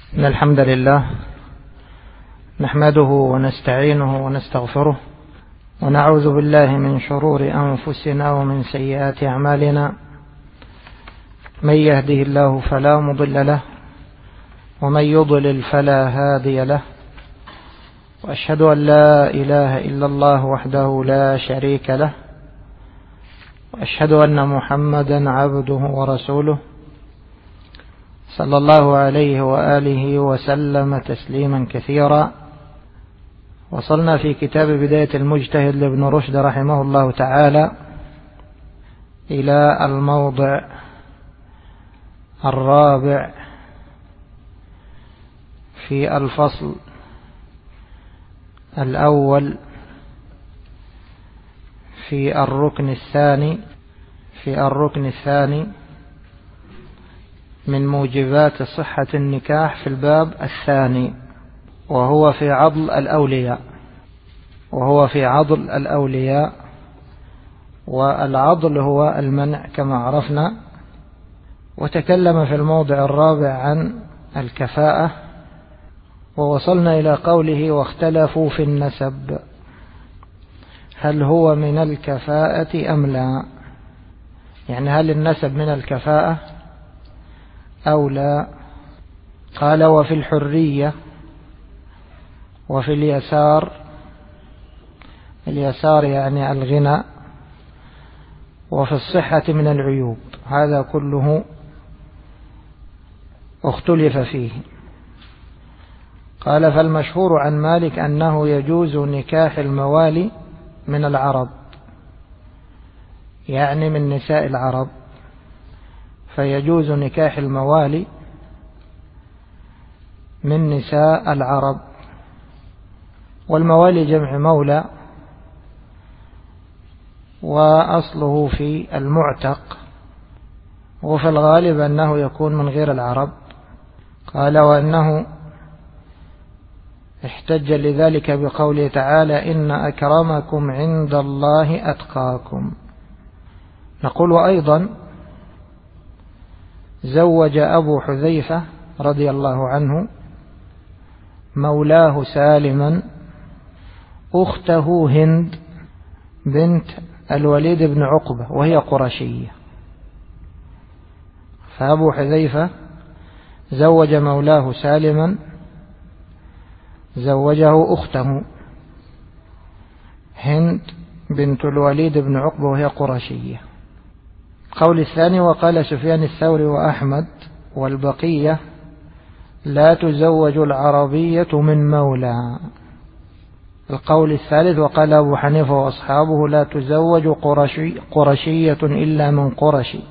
إن الحمد لله نحمده ونستعينه ونستغفره ونعوذ بالله من شرور أنفسنا ومن سيئات أعمالنا. من يهده الله فلا مضل له ومن يضلل فلا هادي له، وأشهد أن لا إله إلا الله وحده لا شريك له، وأشهد أن محمدا عبده ورسوله صلى الله عليه وآله وسلم تسليما كثيرا. وصلنا في كتاب بداية المجتهد لابن رشد رحمه الله تعالى إلى الموضع الرابع في الفصل الأول في الركن الثاني من موجبات صحة النكاح في الباب الثاني، وهو في عضل الأولياء. والعضل هو المنع كما عرفنا. وتكلم في الموضع الرابع عن الكفاءة، ووصلنا إلى قوله واختلفوا في النسب، هل هو من الكفاءة أم لا؟ يعني هل النسب من الكفاءة أو لا؟ قال وفي الحرية وفي اليسار يعني الغنى، وفي الصحة من العيوب، هذا كله اختلف فيه. قال فالمشهور عن مالك أنه يجوز نكاح الموالي من العرب، يعني من نساء العرب، فيجوز نكاح الموالي من نساء العرب. والموالي جمع مولى، وأصله في المعتق، وفي الغالب أنه يكون من غير العرب. قال وأنه احتج لذلك بقوله تعالى إن أكرمكم عند الله أتقاكم. نقول أيضا زوج أبو حذيفة رضي الله عنه مولاه سالما أخته هند بنت الوليد بن عقبة، وهي قرشية. فأبو حذيفة زوج مولاه سالما، زوجه أخته هند بنت الوليد بن عقبة وهي قرشية. قول الثاني وقال سفيان الثوري وأحمد والبقية لا تزوج العربية من مولى. القول الثالث وقال أبو حنيفة وأصحابه لا تزوج قرشية إلا من قرشي،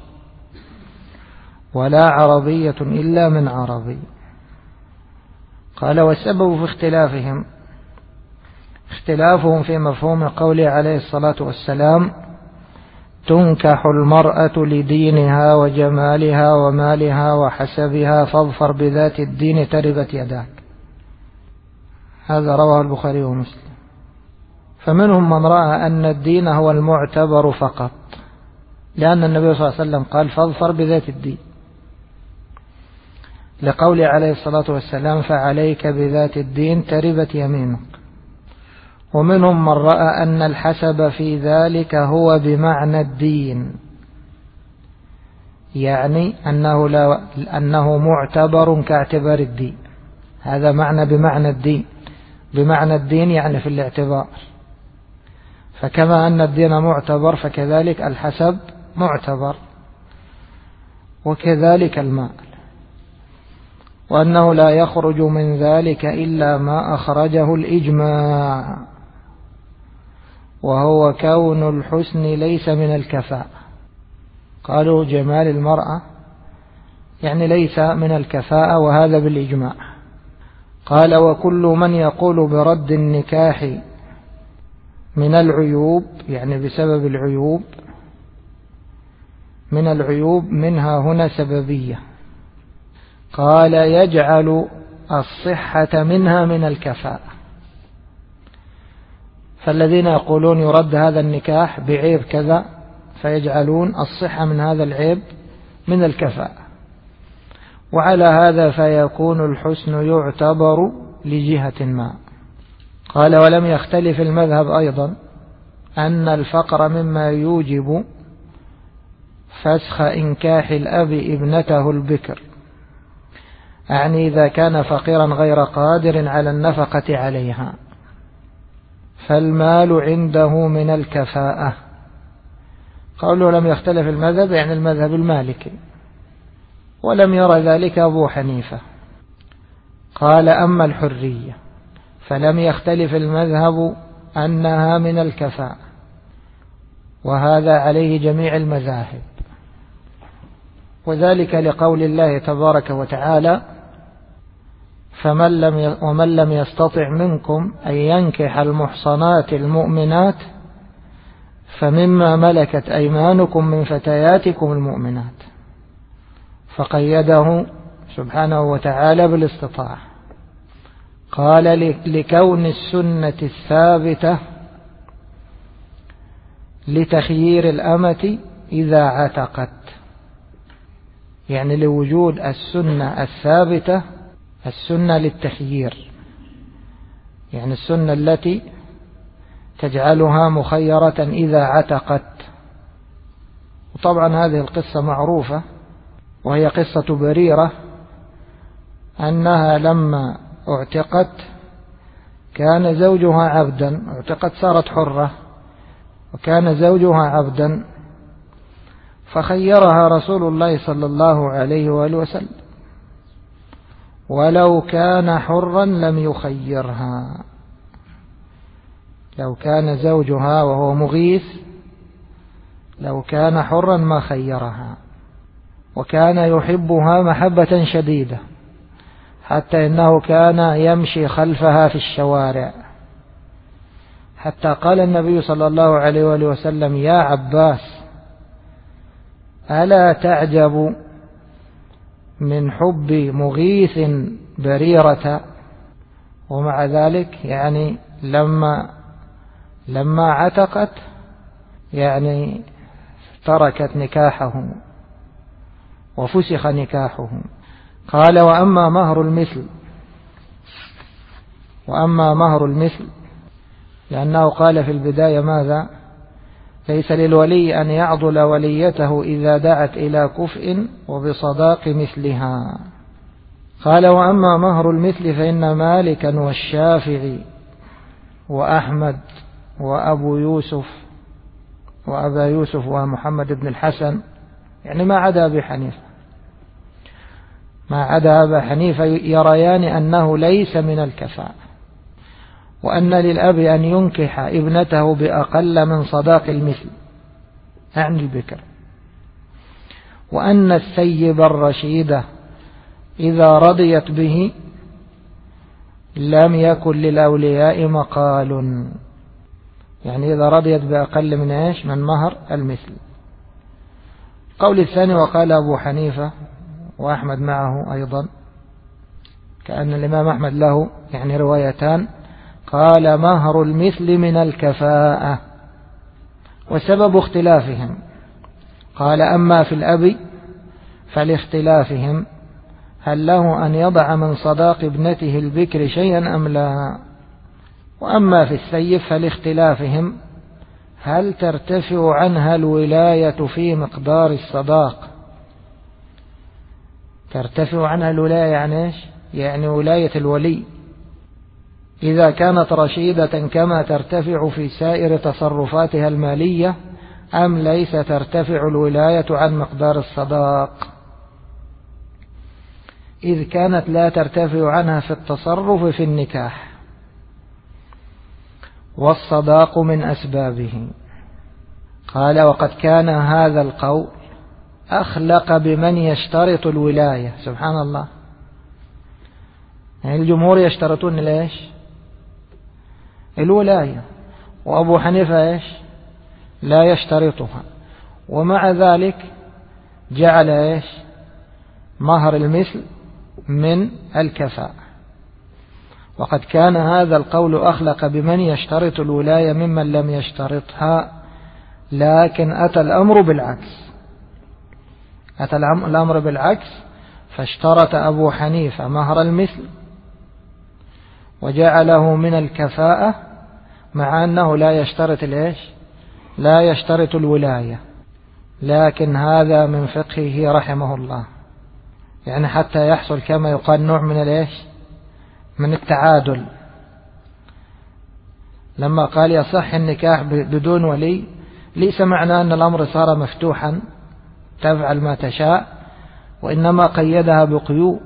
ولا عربية إلا من عربي. قال والسبب في اختلافهم في مفهوم قوله عليه الصلاة والسلام تنكح المرأة لدينها وجمالها ومالها وحسبها فاظفر بذات الدين تربت يداك. هذا رواه البخاري ومسلم. فمنهم من رأى أن الدين هو المعتبر فقط، لأن النبي صلى الله عليه وسلم قال فاظفر بذات الدين، لقوله عليه الصلاة والسلام فعليك بذات الدين تربت يمينك. ومنهم من رأى أن الحسب في ذلك هو بمعنى الدين، يعني أنه معتبر كاعتبار الدين. هذا معنى بمعنى الدين يعني في الاعتبار. فكما أن الدين معتبر فكذلك الحسب معتبر، وكذلك المال. وأنه لا يخرج من ذلك إلا ما أخرجه الإجماع، وهو كون الحسن ليس من الكفاءة. قالوا جمال المرأة يعني ليس من الكفاءة، وهذا بالإجماع. قال وكل من يقول برد النكاح من العيوب، يعني بسبب العيوب، من العيوب منها هنا سببية. قال يجعل الصحة منها من الكفاءة. فالذين يقولون يرد هذا النكاح بعيب كذا فيجعلون الصحة من هذا العيب من الكفاءة. وعلى هذا فيكون الحسن يعتبر لجهة ما. قال ولم يختلف المذهب أيضا أن الفقر مما يوجب فسخ إنكاح الأب ابنته البكر، يعني إذا كان فقيرا غير قادر على النفقة عليها، فالمال عنده من الكفاءة. قالوا لم يختلف المذهب يعني المذهب المالكي، ولم يرى ذلك أبو حنيفة. قال أما الحرية فلم يختلف المذهب أنها من الكفاءة، وهذا عليه جميع المذاهب، وذلك لقول الله تبارك وتعالى ومن لم يستطع منكم أن ينكح المحصنات المؤمنات فمما ملكت أيمانكم من فتياتكم المؤمنات، فقيده سبحانه وتعالى بالاستطاعة. قال لكون السنة الثابتة لتخيير الأمة إذا عتقت، يعني لوجود السنة الثابتة، السنة للتخيير، يعني السنة التي تجعلها مخيرة إذا عتقت. وطبعا هذه القصة معروفة، وهي قصة بريرة أنها لما اعتقت كان زوجها عبدا، اعتقت صارت حرة، وكان زوجها عبدا، فخيرها رسول الله صلى الله عليه وآله وسلم، ولو كان حرا لم يخيرها. لو كان زوجها وهو مغيث لو كان حرا ما خيرها، وكان يحبها محبة شديدة، حتى إنه كان يمشي خلفها في الشوارع، حتى قال النبي صلى الله عليه وآله وسلم يا عباس ألا تعجب من حب مغيث بريرة؟ ومع ذلك يعني لما عتقت يعني تركت نكاحه وفسخ نكاحه. قال وأما مهر المثل لأنه قال في البداية ماذا؟ ليس للولي أن يعضل وليته إذا دعت إلى كفء وبصداق مثلها. قال وأما مهر المثل فإن مالكا والشافعي وأحمد وأبا يوسف ومحمد بن الحسن، يعني ما عدا أبا حنيفة يريان أنه ليس من الكفاءة، وأن للأب أن ينكح ابنته بأقل من صداق المثل عن البكر، وأن الثيب الرشيدة إذا رضيت به لم يكن للأولياء مقال، يعني إذا رضيت بأقل من مهر المثل. قول الثاني وقال أبو حنيفة وأحمد معه أيضا، كأن الإمام أحمد له يعني روايتان، قال مهر المثل من الكفاءة. وسبب اختلافهم قال أما في الأب فلاختلافهم هل له أن يضع من صداق ابنته البكر شيئا أم لا، وأما في الثيب فلاختلافهم هل ترتفع عنها الولاية في مقدار الصداق. ترتفع عنها الولاية يعني إيش؟ يعني ولاية الولي إذا كانت رشيدة كما ترتفع في سائر تصرفاتها المالية، أم ليس ترتفع الولاية عن مقدار الصداق. إذ كانت لا ترتفع عنها في التصرف في النكاح، والصداق من أسبابه. قال وقد كان هذا القول أخلق بمن يشترط الولاية. سبحان الله، يعني الجمهور يشترطون ليش؟ الولاية، وأبو حنيفة إيش؟ لا يشترطها، ومع ذلك جعل إيش؟ مهر المثل من الكفاءة. وقد كان هذا القول أخلق بمن يشترط الولاية ممن لم يشترطها، لكن أتى الأمر بالعكس. فاشترط أبو حنيفة مهر المثل وجعله من الكفاءة، مع أنه لا يشترط لا يشترط الولاية، لكن هذا من فقهه رحمه الله، يعني حتى يحصل كما يقال نوع من التعادل. لما قال يصح النكاح بدون ولي، ليس معنى أن الأمر صار مفتوحا تفعل ما تشاء، وإنما قيدها بقيود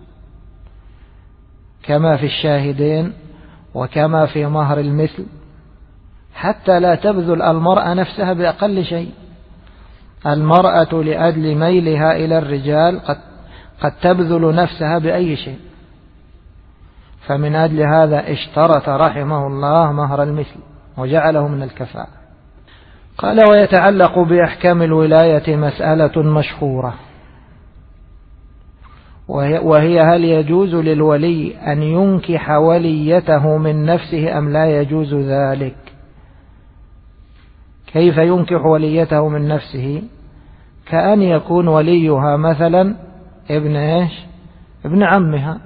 كما في الشاهدين وكما في مهر المثل، حتى لا تبذل المرأة نفسها بأقل شيء. المرأة لأجل ميلها إلى الرجال قد تبذل نفسها بأي شيء، فمن أجل هذا اشترط رحمه الله مهر المثل وجعله من الكفاءة. قال: ويتعلق بأحكام الولاية مسألة مشهورة، وهي هل يجوز للولي أن ينكح وليته من نفسه أم لا يجوز ذلك؟ كيف ينكح وليته من نفسه؟ كأن يكون وليها مثلا ابن عمها،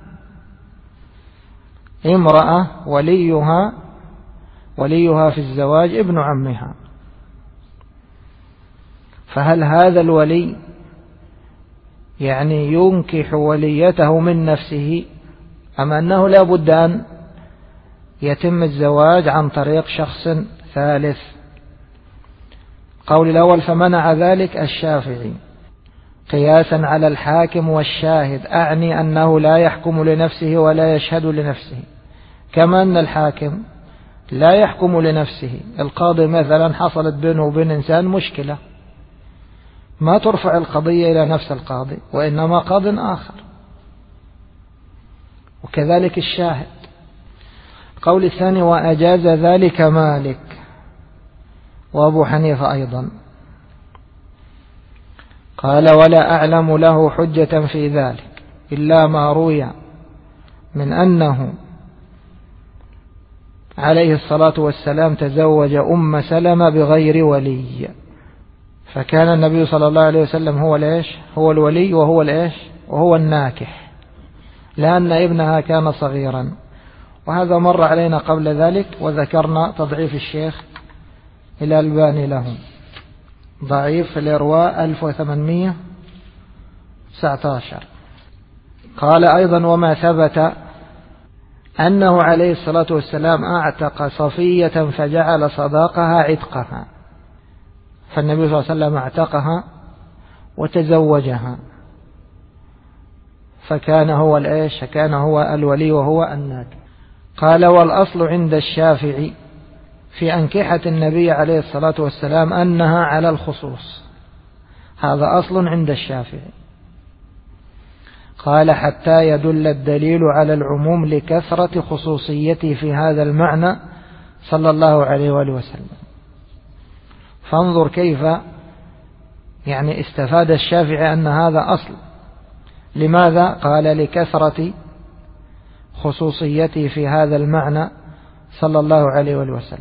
امرأة وليها في الزواج ابن عمها، فهل هذا الولي يعني ينكح وليته من نفسه، أم أنه لا بد أن يتم الزواج عن طريق شخص ثالث؟ قول الأول: فمنع ذلك الشافعي قياسا على الحاكم والشاهد، أعني أنه لا يحكم لنفسه ولا يشهد لنفسه، كما أن الحاكم لا يحكم لنفسه. القاضي مثلا حصلت بينه وبين إنسان مشكلة، ما ترفع القضية إلى نفس القاضي، وإنما قاض آخر، وكذلك الشاهد. قول الثاني: وأجاز ذلك مالك وأبو حنيفة أيضا. قال: ولا أعلم له حجة في ذلك إلا ما روي من أنه عليه الصلاة والسلام تزوج أم سلمة بغير ولي، فكان النبي صلى الله عليه وسلم هو الولي وهو الناكح، لأن ابنها كان صغيرا. وهذا مر علينا قبل ذلك، وذكرنا تضعيف الشيخ الألباني له، ضعيف في الإرواء 1819. قال أيضا: وما ثبت أنه عليه الصلاة والسلام أعتق صفية فجعل صداقها عتقها، فالنبي صلى الله عليه وسلم اعتقها وتزوجها، فكان هو الولي وهو الناكح. قال: والأصل عند الشافعي في أنكحة النبي عليه الصلاة والسلام أنها على الخصوص، هذا أصل عند الشافعي. قال: حتى يدل الدليل على العموم لكثرة خصوصيته في هذا المعنى صلى الله عليه وآله وسلم. فانظر كيف استفاد الشافعي أن هذا أصل. لماذا؟ قال: لكثرة خصوصيته في هذا المعنى صلى الله عليه وآله وسلم.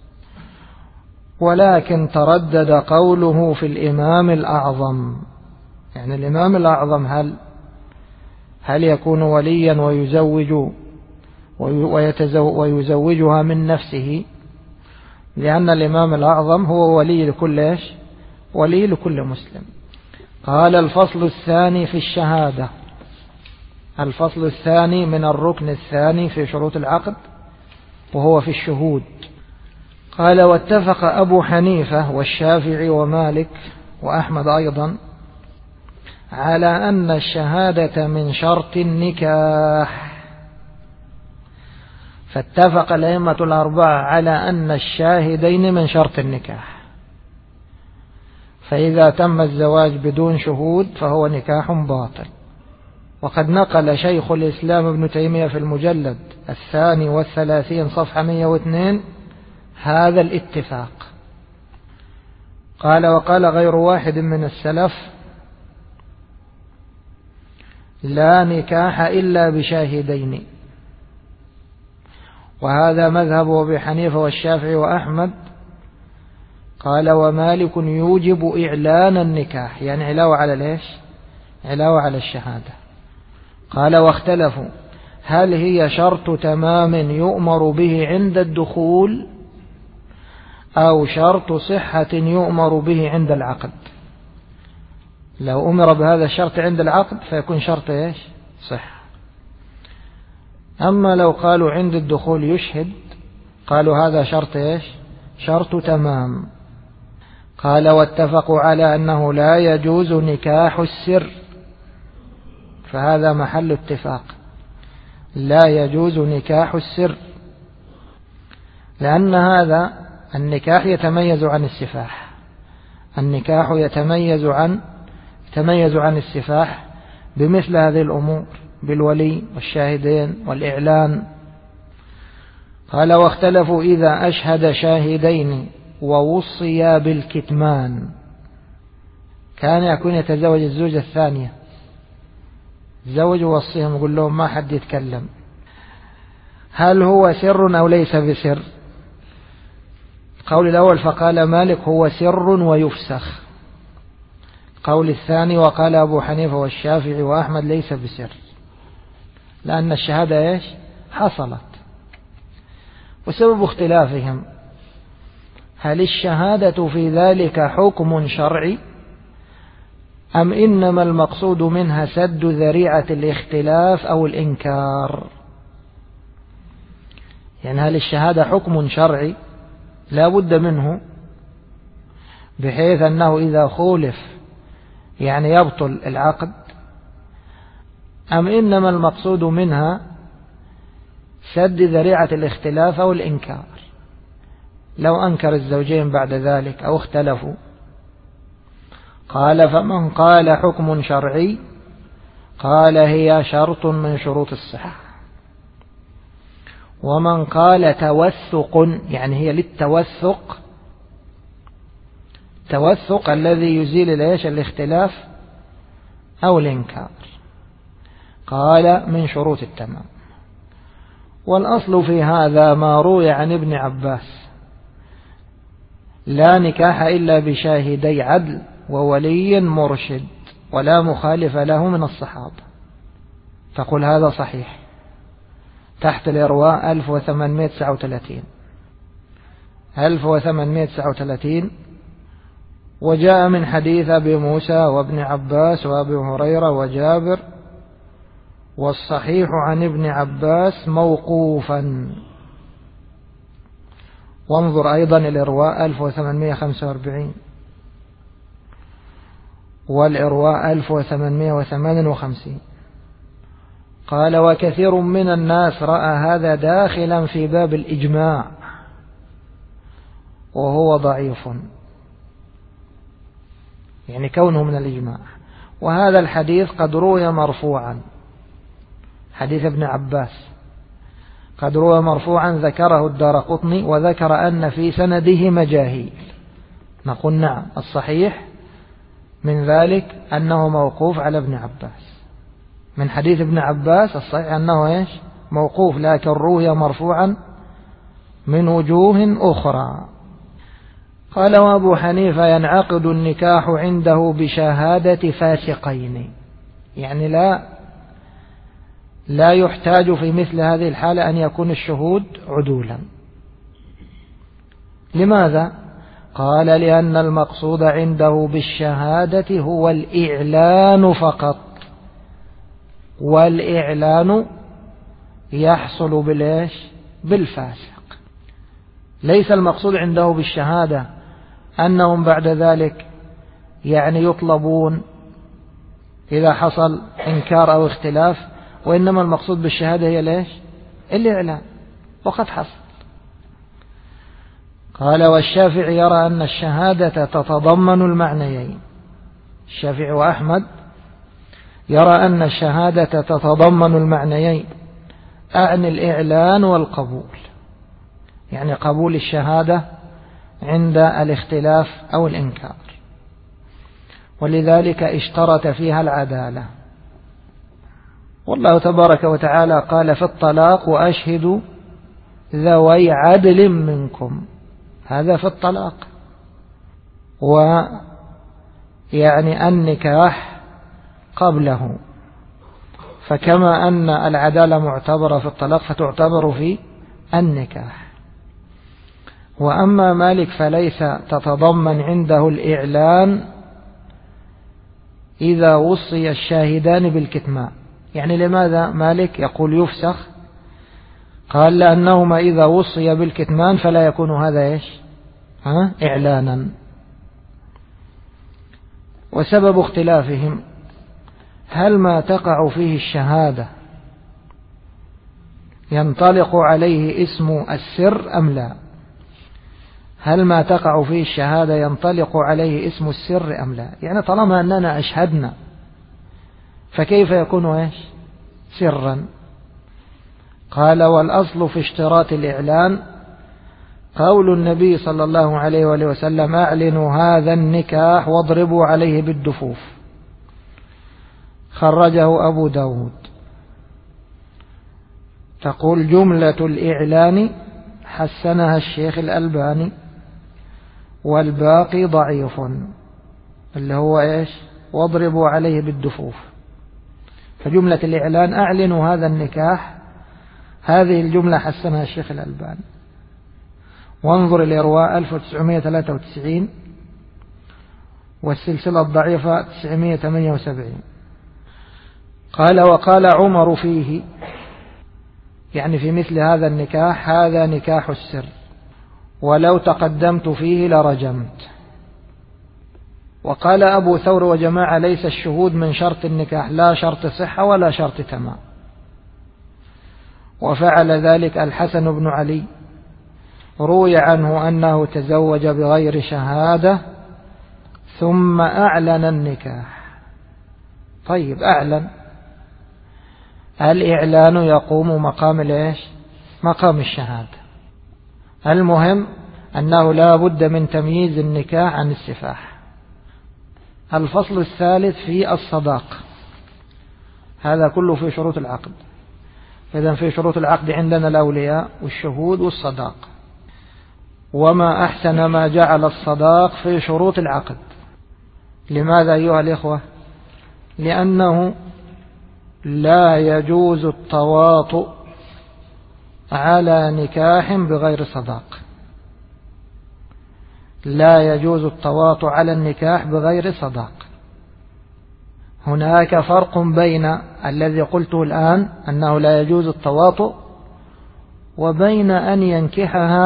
ولكن تردد قوله في الإمام الأعظم، الإمام الأعظم هل يكون وليا ويزوجها من نفسه؟ لأن الإمام الأعظم هو ولي لكل مسلم. قال: الفصل الثاني في الشهادة، الفصل الثاني من الركن الثاني في شروط العقد، وهو في الشهود. قال: واتفق أبو حنيفة والشافعي ومالك وأحمد أيضا على أن الشهادة من شرط النكاح. فاتفق الأئمة الأربعة على أن الشاهدين من شرط النكاح، فإذا تم الزواج بدون شهود فهو نكاح باطل. وقد نقل شيخ الإسلام ابن تيمية في المجلد 32 صفحة 102 هذا الاتفاق. قال: وقال غير واحد من السلف: لا نكاح إلا بشاهدين. وهذا مذهب أبي حنيفة والشافعي وأحمد. قال: ومالك يوجب إعلان النكاح، علاوة على علاوة على الشهادة. قال واختلفوا هل هي شرط تمام يؤمر به عند الدخول أو شرط صحة يؤمر به عند العقد. لو أمر بهذا الشرط عند العقد فيكون شرط إيش؟ صح. أما لو قالوا عند الدخول يشهد قالوا هذا شرط إيش؟ شرط تمام. قال واتفقوا على أنه لا يجوز نكاح السر، فهذا محل اتفاق، لا يجوز نكاح السر، لأن هذا النكاح يتميز عن السفاح، النكاح يتميز عن السفاح بمثل هذه الأمور، بالولي والشاهدين والإعلان. قال واختلفوا إذا أشهد شاهدين ووصيا بالكتمان، كان يكون يتزوج الزوجة الثانية، الزوج يوصيهم يقول لهم ما حد يتكلم، هل هو سر أو ليس بسر؟ القول الأول فقال مالك هو سر ويفسخ. القول الثاني وقال أبو حنيفة والشافعي وأحمد ليس بسر، لأن الشهادة إيش؟ حصلت. وسبب اختلافهم هل الشهادة في ذلك حكم شرعي أم إنما المقصود منها سد ذريعة الاختلاف أو الإنكار؟ يعني هل الشهادة حكم شرعي لا بد منه بحيث أنه إذا خولف يعني يبطل العقد، أم إنما المقصود منها سد ذريعة الاختلاف أو الإنكار؟ لو أنكر الزوجين بعد ذلك أو اختلفوا. قال فمن قال حكم شرعي قال هي شرط من شروط الصحة، ومن قال توثق يعني هي للتوثق، التوثق الذي يزيل الاختلاف أو الإنكار، قال من شروط التمام. والأصل في هذا ما روي عن ابن عباس لا نكاح إلا بشاهدي عدل وولي مرشد ولا مخالف له من الصحابة، تقول هذا صحيح تحت الإرواء 1839. وجاء من حديث أبي موسى وابن عباس وأبي هريرة وجابر، والصحيح عن ابن عباس موقوفا. وانظر أيضا الإرواء 1845 والإرواء 1858. قال وكثير من الناس رأى هذا داخلا في باب الإجماع وهو ضعيف، يعني كونه من الإجماع. وهذا الحديث قد روي مرفوعا، حديث ابن عباس قد روي مرفوعا ذكره الدارقطني وذكر أن في سنده مجاهيل. نقول نعم، الصحيح من ذلك أنه موقوف على ابن عباس، من حديث ابن عباس الصحيح أنه إيش؟ موقوف، لكن روي مرفوعا من وجوه أخرى. قال وأبو حنيفة ينعقد النكاح عنده بشهادة فاسقين، يعني لا يحتاج في مثل هذه الحالة أن يكون الشهود عدولا. لماذا؟ قال لأن المقصود عنده بالشهادة هو الإعلان فقط، والإعلان يحصل بالفاسق. ليس المقصود عنده بالشهادة أنهم بعد ذلك يعني يطلبون إذا حصل إنكار أو اختلاف، وإنما المقصود بالشهادة هي الإعلان، وقد حصل. قال والشافعي يرى أن الشهادة تتضمن المعنيين، الشافعي وأحمد يرى أن الشهادة تتضمن المعنيين، أعني الإعلان والقبول، يعني قبول الشهادة عند الاختلاف أو الإنكار، ولذلك اشترط فيها العدالة. والله تبارك وتعالى قال في الطلاق وأشهدوا ذوي عدل منكم، هذا في الطلاق. ويعني النكاح قبله، فكما أن العدالة معتبرة في الطلاق فتعتبر في النكاح. وأما مالك فليس تتضمن عنده الإعلان إذا وصي الشاهدان بالكتمان. يعني لماذا مالك يقول يفسخ؟ قال لأنهما إذا وصي بالكتمان فلا يكون هذا إعلانا. وسبب اختلافهم هل ما تقع فيه الشهادة ينطلق عليه اسم السر أم لا؟ هل ما تقع فيه الشهادة ينطلق عليه اسم السر أم لا؟ يعني طالما أننا أشهدنا فكيف يكون سرا؟ قال والأصل في اشتراط الإعلان قول النبي صلى الله عليه وآله وسلم أعلنوا هذا النكاح واضربوا عليه بالدفوف، خرجه أبو داود. تقول جملة الإعلان حسنها الشيخ الألباني والباقي ضعيف، اللي هو واضربوا عليه بالدفوف. فجملة الإعلان أعلنوا هذا النكاح، هذه الجملة حسنها الشيخ الألباني. وانظر الإرواء 1993 والسلسلة الضعيفة 978. قال وقال عمر فيه، يعني في مثل هذا النكاح، هذا نكاح السر ولو تقدمت فيه لرجمت. وقال أبو ثور وجماعة ليس الشهود من شرط النكاح، لا شرط صحة ولا شرط تمام. وفعل ذلك الحسن بن علي، روي عنه أنه تزوج بغير شهادة ثم أعلن النكاح. طيب أعلن، الإعلان يقوم مقام مقام الشهادة. المهم أنه لا بد من تمييز النكاح عن السفاح. الفصل الثالث في الصداق، هذا كله في شروط العقد. إذن في شروط العقد عندنا الأولياء والشهود والصداق. وما أحسن ما جعل الصداق في شروط العقد. لماذا أيها الإخوة؟ لأنه لا يجوز التواطؤ على نكاح بغير صداق. لا يجوز التواطؤ على النكاح بغير صداق. هناك فرق بين الذي قلته الآن أنه لا يجوز التواطؤ وبين أن ينكحها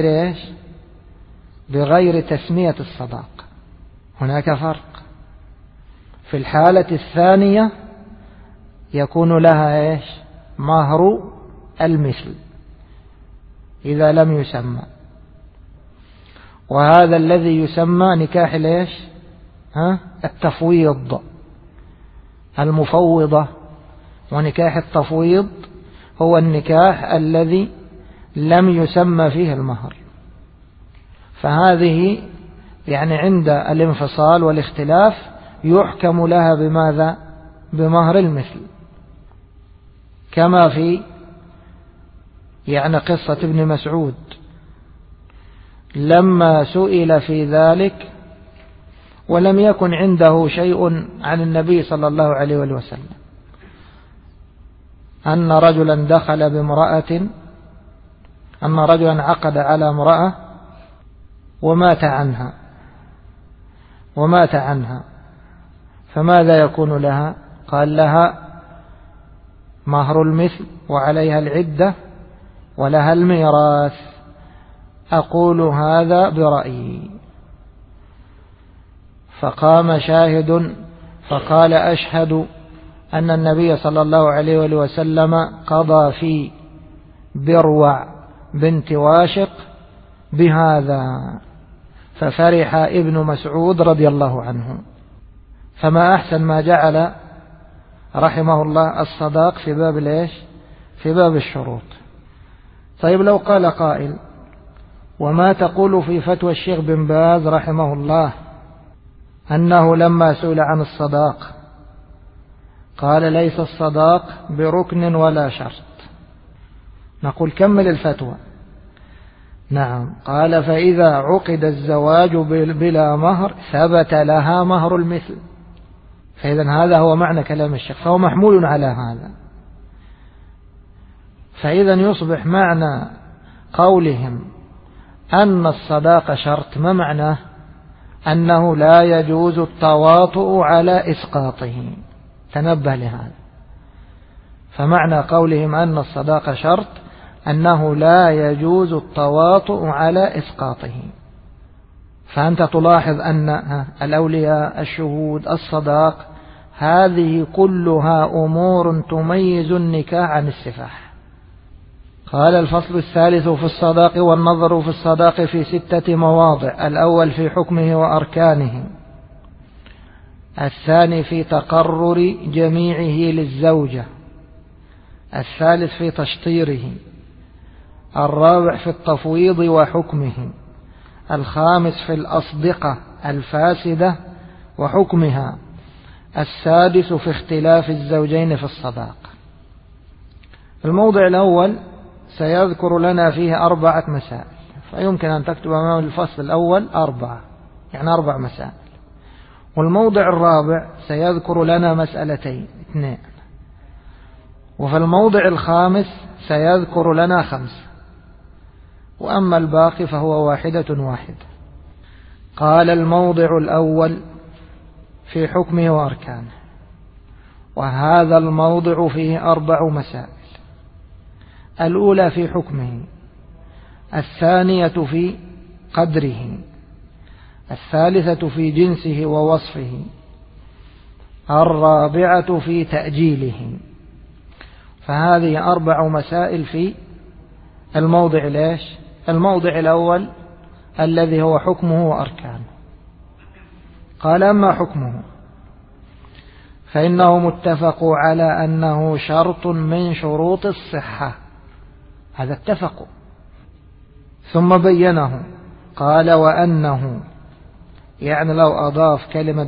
بغير تسمية الصداق. هناك فرق. في الحالة الثانية يكون لها مهر المثل إذا لم يسمى، وهذا الذي يسمى نكاح التفويض، المفوضة. ونكاح التفويض هو النكاح الذي لم يسمى فيه المهر. فهذه يعني عند الانفصال والاختلاف يحكم لها بماذا؟ بمهر المثل، كما في قصة ابن مسعود لما سئل في ذلك ولم يكن عنده شيء عن النبي صلى الله عليه وسلم، أن رجلا عقد على امرأة ومات عنها فماذا يكون لها؟ قال لها مهر المثل وعليها العدة ولها الميراث. أقول هذا برأيي. فقام شاهد فقال أشهد أن النبي صلى الله عليه وسلم قضى في بروع بنت واشق بهذا. ففرح ابن مسعود رضي الله عنه. فما أحسن ما جعل رحمه الله الصداق في باب في باب الشروط. طيب لو قال قائل وما تقول في فتوى الشيخ بن باز رحمه الله أنه لما سئل عن الصداق قال ليس الصداق بركن ولا شرط. نقول كمل الفتوى. نعم. قال فإذا عقد الزواج بلا مهر ثبت لها مهر المثل. فإذا هذا هو معنى كلام الشيخ، فهو محمول على هذا. فإذا يصبح معنى قولهم أن الصداق شرط، ما معناه؟ أنه لا يجوز التواطؤ على إسقاطه. تنبه لهذا. فمعنى قولهم أن الصداق شرط أنه لا يجوز التواطؤ على إسقاطه. فأنت تلاحظ أن الأولياء، الشهود، الصداق، هذه كلها أمور تميز النكاح عن السفاح. قال: الفصل الثالث في الصداق. والنظر في الصداق في 6 مواضع: الأول في حكمه وأركانه، الثاني في تقرر جميعه للزوجة، الثالث في تشطيره، الرابع في التفويض وحكمه، الخامس في الأصدقة الفاسدة وحكمها، السادس في اختلاف الزوجين في الصداق. الموضع الأول سيذكر لنا فيه 4 مسائل، فيمكن أن تكتب أمام الفصل الأول 4، يعني 4 مسائل. والموضع الرابع سيذكر لنا مسألتين 2، وفي الموضع الخامس سيذكر لنا 5، وأما الباقي فهو واحدة. قال: الموضع الأول في حكمه وأركانه، وهذا الموضع فيه 4 مسائل: الأولى في حكمه، الثانية في قدره، الثالثة في جنسه ووصفه، الرابعة في تأجيله. فهذه 4 مسائل في الموضع الموضع الأول الذي هو حكمه وأركانه. قال: أما حكمه فإنه متفق على أنه شرط من شروط الصحة، هذا اتفقوا. ثم بينه، قال: وأنه، يعني لو أضاف كلمة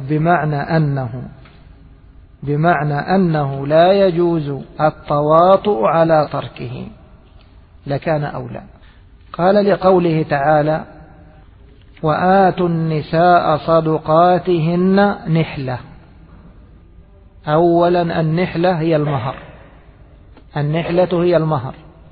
بمعنى أنه لا يجوز التواطؤ على تركه لكان أولى. قال: لقوله تعالى: وآتوا النساء صدقاتهن نحلة. أولا النحلة هي المهر، النحلة هي المهر.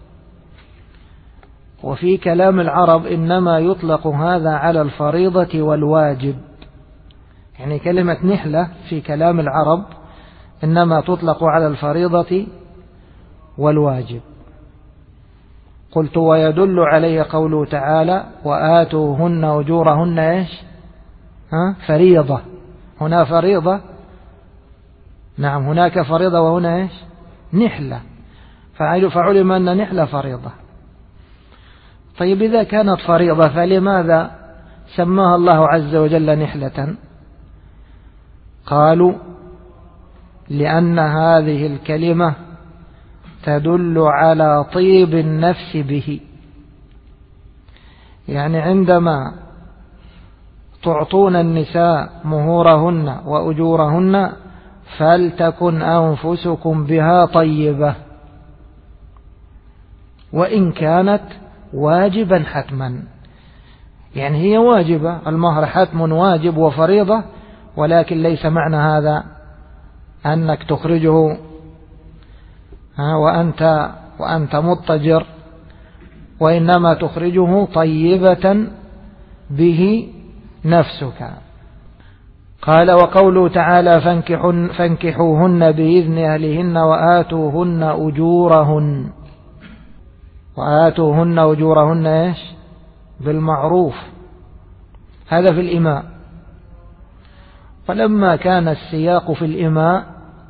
وفي كلام العرب إنما يطلق هذا على الفريضة والواجب، يعني كلمة نحلة في كلام العرب إنما تطلق على الفريضة والواجب. قلت: ويدل عليه قوله تعالى: وآتوهن أجورهن فريضة. هنا فريضة، نعم، هناك فريضة وهنا نحلة، فعلم أن نحلة فريضة. طيب إذا كانت فريضة فلماذا سماها الله عز وجل نحلة؟ قالوا: لأن هذه الكلمة تدل على طيب النفس به، يعني عندما تعطون النساء مهورهن وأجورهن فلتكن أنفسكم بها طيبة، وإن كانت واجبا حتما، يعني هي واجبة، المهر حتم واجب وفريضة، ولكن ليس معنى هذا أنك تخرجه وأنت مضطجر، وإنما تخرجه طيبة به نفسك. قال: وقوله تعالى: فانكحوهن بإذن أهلهن وآتوهن أجورهن. وآتوهن أجورهن بالمعروف، هذا في الإماء. فلما كان السياق في الإماء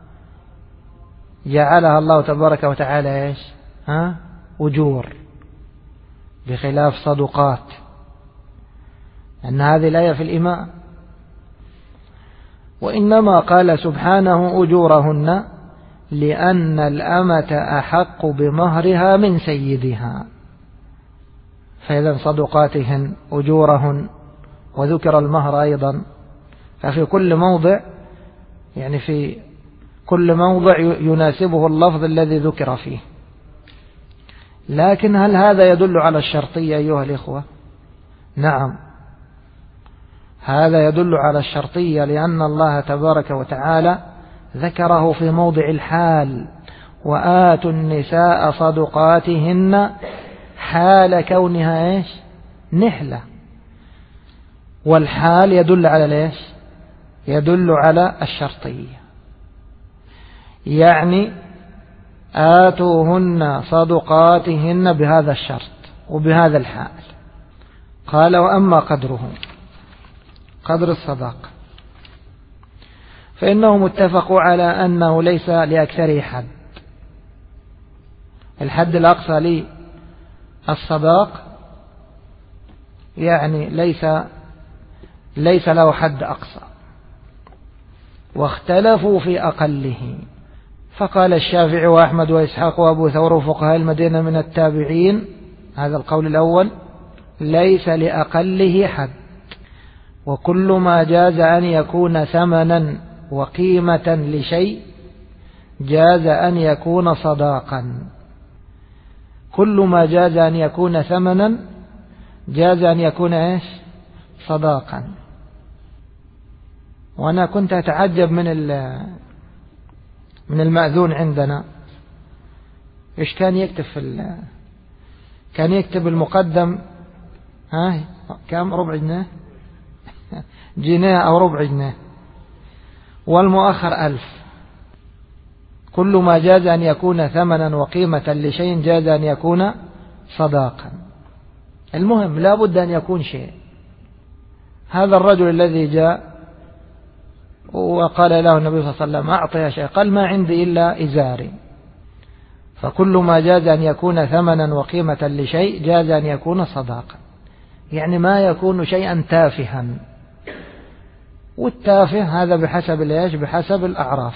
جعلها الله تبارك وتعالى أجور، بخلاف صدقات، أن هذه الآية في الإماء. وإنما قال سبحانه أجورهن لأن الأمة أحق بمهرها من سيدها، فإذا صدقاتهن أجورهن، وذكر المهر أيضا. ففي كل موضع، يعني في كل موضع يناسبه اللفظ الذي ذكر فيه. لكن هل هذا يدل على الشرطية أيها الإخوة؟ نعم، هذا يدل على الشرطية، لأن الله تبارك وتعالى ذكره في موضع الحال: وآتوا النساء صدقاتهن حال كونها إيش؟ نحلة. والحال يدل على ليش؟ يدل على الشرطية، يعني آتوهن صدقاتهن بهذا الشرط وبهذا الحال. قال: وأما قدره، قدر الصداقة، فإنهم اتفقوا على أنه ليس لأكثره حد. الحد الأقصى للصداق يعني ليس له حد أقصى، واختلفوا في أقله. فقال الشافعي وأحمد وإسحاق وأبو ثور وفقهاء المدينة من التابعين، هذا القول الأول: ليس لأقله حد، وكل ما جاز أن يكون ثمنا وقيمة لشيء جاز أن يكون صداقا. كل ما جاز أن يكون ثمنا جاز أن يكون إيش؟ صداقا. وأنا كنت أتعجب من المأذون عندنا، إيش كان يكتب كان يكتب المقدم كم؟ ربع جنيه جنيه أو ربع جنيه، والمؤخر 1000. كل ما جاز أن يكون ثمنا وقيمة لشيء جاز أن يكون صداقا. المهم لا بد أن يكون شيء. هذا الرجل الذي جاء وقال له النبي صلى الله عليه وسلم: أعطي شيء، قال: ما عندي إلا إزاري. فكل ما جاز أن يكون ثمنا وقيمة لشيء جاز أن يكون صداقا، يعني ما يكون شيئا تافها. والتافه هذا بحسب الإيش؟ بحسب الأعراف.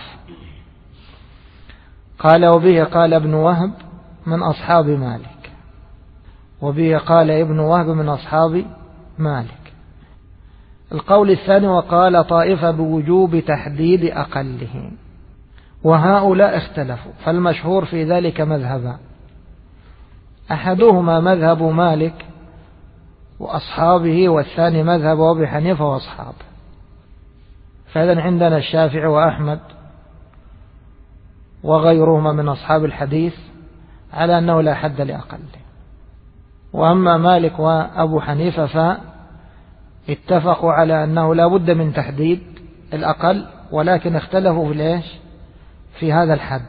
قال: وبه قال ابن وهب من أصحاب مالك، وبه قال ابن وهب من أصحاب مالك. القول الثاني: وقال طائفة بوجوب تحديد أقله، وهؤلاء اختلفوا. فالمشهور في ذلك مذهبا: أحدهما مذهب مالك وأصحابه، والثاني مذهب أبي حنيفة وأصحابه. فإذن عندنا الشافعي وأحمد وغيرهما من أصحاب الحديث على أنه لا حد لأقله. وأما مالك وأبو حنيفة فاتفقوا على أنه لا بد من تحديد الأقل، ولكن اختلفوا في هذا الحد.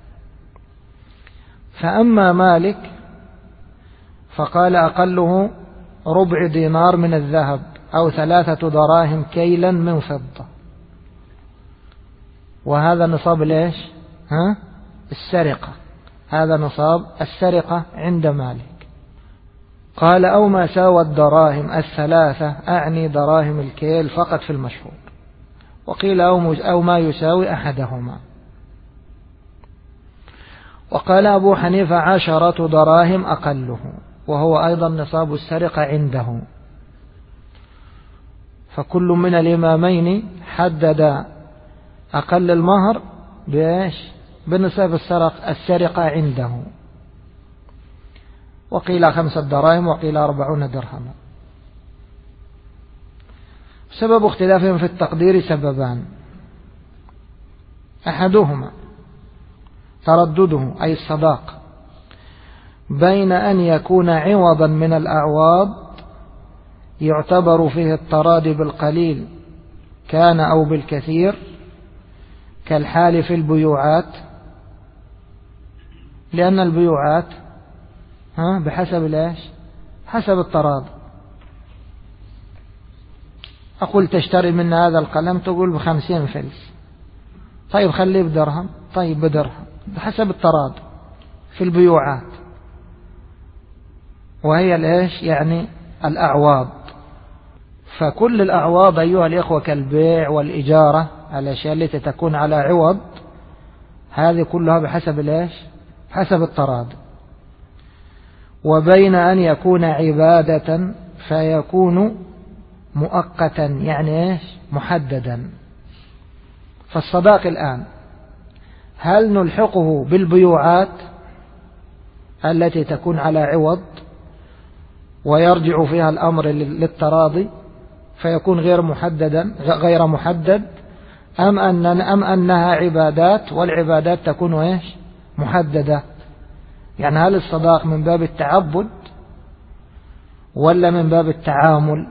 فأما مالك فقال: أقله ربع دينار من الذهب أو 3 دراهم كيلا من فضة، وهذا نصاب السرقة. هذا نصاب السرقة عند مالك. قال: أو ما ساوى الدراهم 3، أعني دراهم الكيل فقط في المشهور. وقيل أو ما يساوي أحدهما. وقال أبو حنيفة: 10 دراهم أقله، وهو أيضا نصاب السرقة عنده. فكل من الإمامين حدد أقل المهر بنصاب السرقة عنده. وقيل 5 دراهم، وقيل 40 درهما. سبب اختلافهم في التقدير سببان: أحدهما تردده أي الصداق بين أن يكون عوضا من الأعواض يعتبر فيه التراضي بالقليل كان أو بالكثير، كالحال في البيوعات، لأن البيوعات بحسب حسب التراضي. أقول: تشتري من هذا القلم، تقول ب50 فلس، طيب خليه بدرهم، طيب بدرهم، بحسب التراضي في البيوعات. وهي يعني الأعواض. فكل الأعواض أيها الإخوة كالبيع والإجارة، الأشياء التي تكون على عوض، هذه كلها بحسب حسب التراضي. وبين أن يكون عبادة فيكون مؤقتا، يعني محددا. فالصداق الآن هل نلحقه بالبيوعات التي تكون على عوض ويرجع فيها الأمر للتراضي، فيكون غير محدد، أم أنها عبادات والعبادات تكون إيش محددة؟ يعني هل الصداق من باب التعبد ولا من باب التعامل؟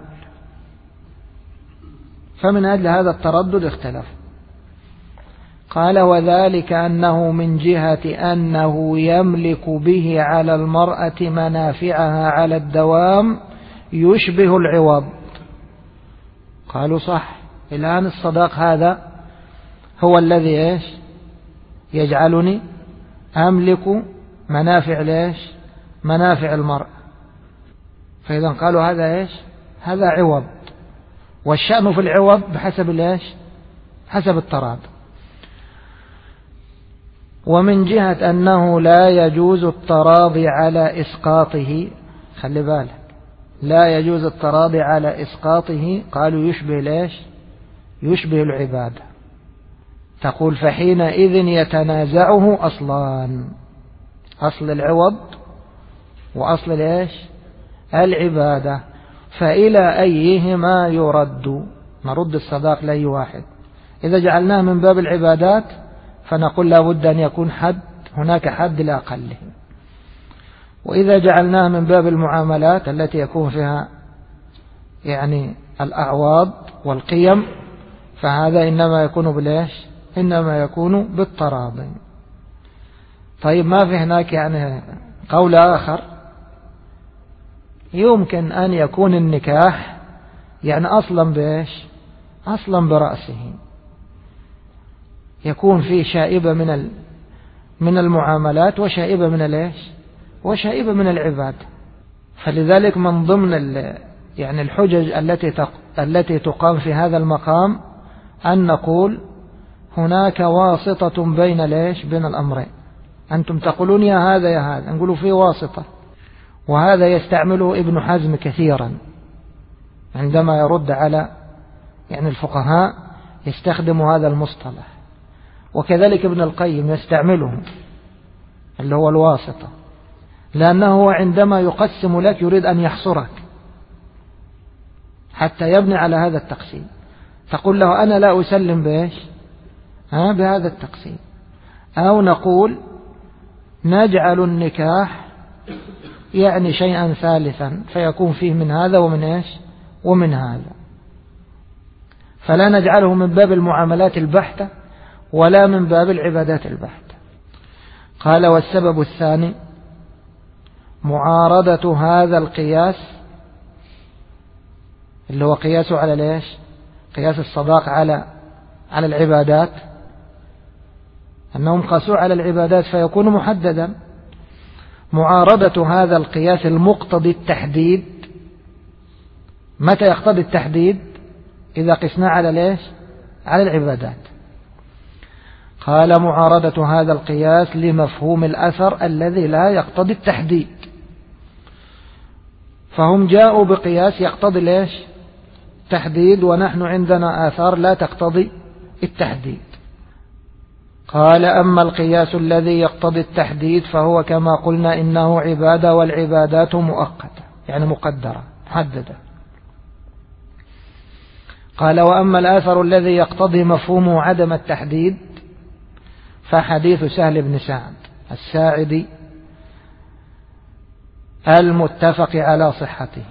فمن أجل هذا التردد اختلف. قال وذلك أنه من جهة أنه يملك به على المرأة منافعها على الدوام يشبه العوض. قالوا صح، الآن الصداق هذا هو الذي إيش يجعلني أملك منافع ليش منافع المرأة، فإذا قالوا هذا إيش هذا عوض، والشأن في العوض بحسب ليش حسب التراضي. ومن جهة أنه لا يجوز التراضي على إسقاطه، خلي بالك لا يجوز التراضي على إسقاطه، قالوا يشبه ليش يشبه العبادة. تقول فحينئذ يتنازعه أصلان، أصل العوض وأصل ليش العبادة، فإلى أيهما يرد؟ نرد الصداق لأي واحد. إذا جعلناه من باب العبادات فنقول لا بد أن يكون هناك حد لأقله، وإذا جعلناه من باب المعاملات التي يكون فيها يعني الأعواض والقيم فهذا إنما يكون بالإيش إنما يكون بالتراضي. طيب ما في هناك يعني قول آخر، يمكن أن يكون النكاح يعني أصلا بإيش أصلا برأسه، يكون فيه شائبة من المعاملات وشائبة من الإيش وشائبة من العباد. فلذلك من ضمن يعني الحجج التي تقام في هذا المقام أن نقول هناك واسطة بين ليش بين الأمرين. أنتم تقولون يا هذا يا هذا، نقولوا في واسطة، وهذا يستعمله ابن حزم كثيرا عندما يرد على يعني الفقهاء يستخدم هذا المصطلح، وكذلك ابن القيم يستعمله اللي هو الواسطة، لأنه عندما يقسم لك يريد أن يحصرك حتى يبني على هذا التقسيم. تقول له أنا لا أسلم بإيش بهذا التقسيم، أو نقول نجعل النكاح يعني شيئا ثالثا فيكون فيه من هذا ومن إيش ومن هذا، فلا نجعله من باب المعاملات البحتة ولا من باب العبادات البحتة. قال والسبب الثاني معارضة هذا القياس اللي هو قياسه على ليش قياس الصداق على العبادات، أنهم قاسوا على العبادات فيكون محددا. معارضة هذا القياس المقتضي التحديد، متى يقتضي التحديد؟ إذا قسنا على ليش على العبادات. قال معارضة هذا القياس لمفهوم الأثر الذي لا يقتضي التحديد، فهم جاءوا بقياس يقتضي ليش تحديد، ونحن عندنا آثار لا تقتضي التحديد. قال أما القياس الذي يقتضي التحديد فهو كما قلنا إنه عبادة، والعبادات مؤقتة يعني مقدرة محددة. قال وأما الآثر الذي يقتضي مفهومه عدم التحديد فحديث سهل بن سعد الساعدي المتفق على صحته،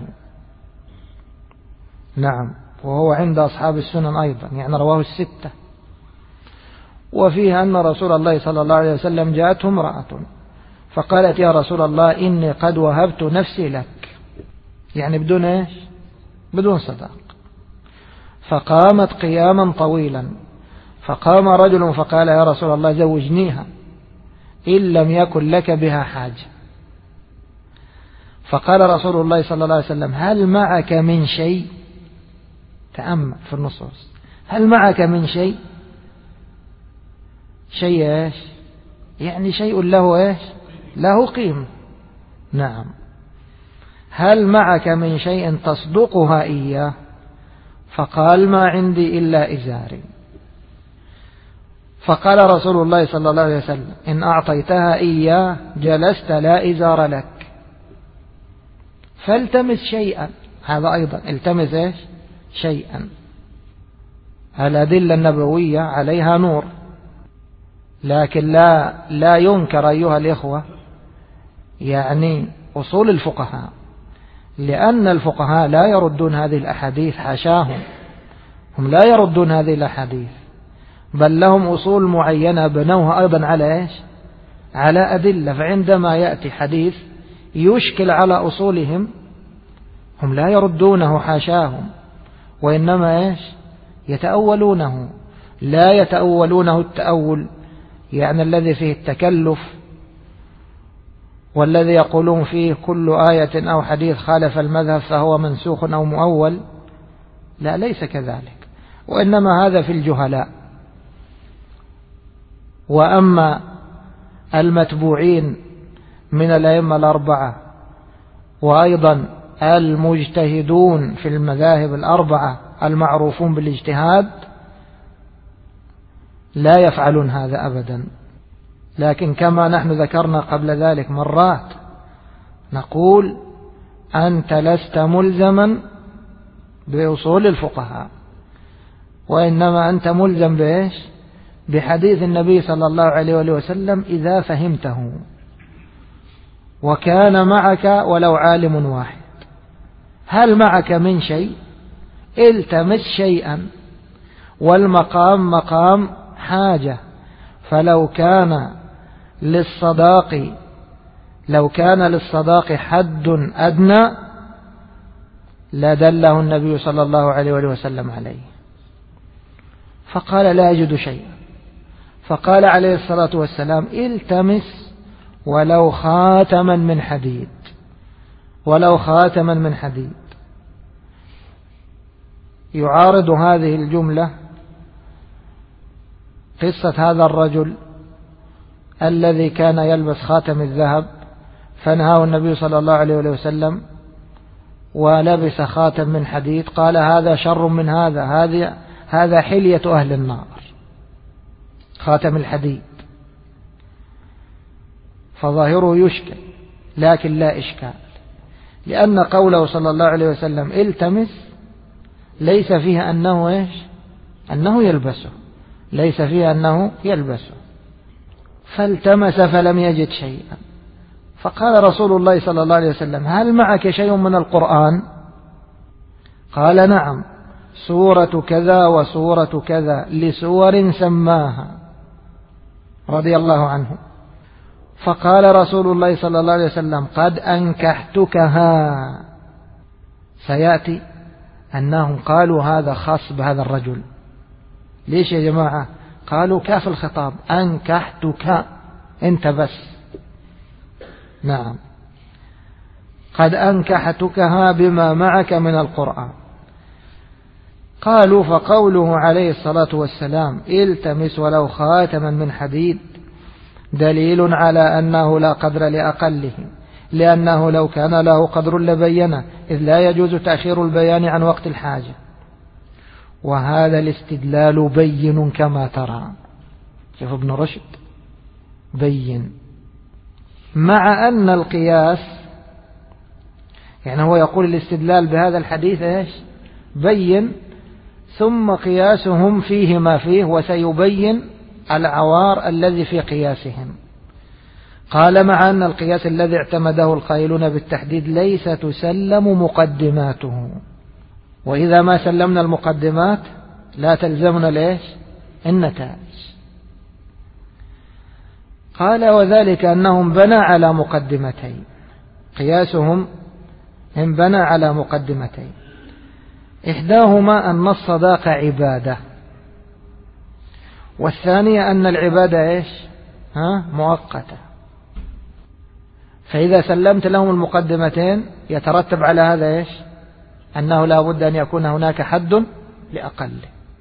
نعم، وهو عند أصحاب السنن أيضا يعني رواه الستة، وفيه أن رسول الله صلى الله عليه وسلم جاءته امرأة فقالت يا رسول الله إني قد وهبت نفسي لك، يعني بدون إيش بدون صداق. فقامت قياما طويلا، فقام رجل فقال يا رسول الله زوجنيها إن لم يكن لك بها حاجة. فقال رسول الله صلى الله عليه وسلم هل معك من شيء؟ تأمل في النصوص، هل معك من شيء؟ شيء إيش يعني شيء له إيش له قيمة، نعم. هل معك من شيء تصدقها إياه؟ فقال ما عندي إلا إزاري. فقال رسول الله صلى الله عليه وسلم إن أعطيتها إياه جلست لا إزار لك، فالتمس شيئا، هذا أيضا التمس إيش شيئا. الأدلة النبوية عليها نور، لكن لا ينكر أيها الإخوة يعني أصول الفقهاء، لأن الفقهاء لا يردون هذه الأحاديث، حاشاهم، هم لا يردون هذه الأحاديث، بل لهم أصول معينة بنوها أيضا على إيش؟ على أدلة. فعندما يأتي حديث يشكل على أصولهم هم لا يردونه، حاشاهم، وإنما إيش؟ يتأولونه. لا يتأولونه التأول يعني الذي فيه التكلف، والذي يقولون فيه كل آية أو حديث خالف المذهب فهو منسوخ أو مؤول. لا، ليس كذلك، وإنما هذا في الجهلاء. وأما المتبوعين من الأئمة الأربعة وأيضا المجتهدون في المذاهب الأربعة المعروفون بالاجتهاد لا يفعلون هذا أبدا. لكن كما نحن ذكرنا قبل ذلك مرات، نقول أنت لست ملزما بأصول الفقهاء، وإنما أنت ملزم بإيش؟ بحديث النبي صلى الله عليه وسلم إذا فهمته وكان معك ولو عالم واحد. هل معك من شيء؟ التمس شيئا، والمقام مقام حاجة. فلو كان للصداق حد أدنى لدله النبي صلى الله عليه وسلم عليه، فقال لا أجد شيئا، فقال عليه الصلاة والسلام التمس ولو خاتما من حديد، ولو خاتما من حديد. يعارض هذه الجملة قصة هذا الرجل الذي كان يلبس خاتم الذهب فنهاه النبي صلى الله عليه وسلم ولبس خاتم من حديد، قال هذا شر من هذا حلية أهل النار، خاتم الحديد. فظاهره يشكل، لكن لا إشكال، لأن قوله صلى الله عليه وسلم التمس ليس فيها أنه إيش؟ أنه يلبسه، ليس فيها أنه يلبسه. فالتمس فلم يجد شيئا، فقال رسول الله صلى الله عليه وسلم هل معك شيء من القرآن؟ قال نعم، سورة كذا وسورة كذا لسور سماها رضي الله عنه. فقال رسول الله صلى الله عليه وسلم قد أنكحتكها. سيأتي أنهم قالوا هذا خاص بهذا الرجل. ليش يا جماعة؟ قالوا كاف الخطاب، أنكحتك أنت بس. نعم، قد أنكحتكها بما معك من القرآن. قالوا فقوله عليه الصلاة والسلام التمس ولو خاتما من حديد دليل على أنه لا قدر لأقله، لأنه لو كان له قدر لبينه، إذ لا يجوز تأخير البيان عن وقت الحاجة. وهذا الاستدلال بين كما ترى. شوف ابن رشد بين، مع أن القياس يعني هو يقول الاستدلال بهذا الحديث إيش؟ بين، ثم قياسهم فيه ما فيه، وسيبين العوار الذي في قياسهم. قال مع أن القياس الذي اعتمده القائلون بالتحديد ليس تسلم مقدماته، وإذا ما سلمنا المقدمات لا تلزمنا ليش؟ النتائج. قال وذلك أنهم بنى على مقدمتين، قياسهم هم بنى على مقدمتين، إحداهما أن الصداقة عبادة، والثانية أن العبادة إيش؟ مؤقتة. فإذا سلمت لهم المقدمتين يترتب على هذا إيش؟ أنه لا بد أن يكون هناك حد لأقل.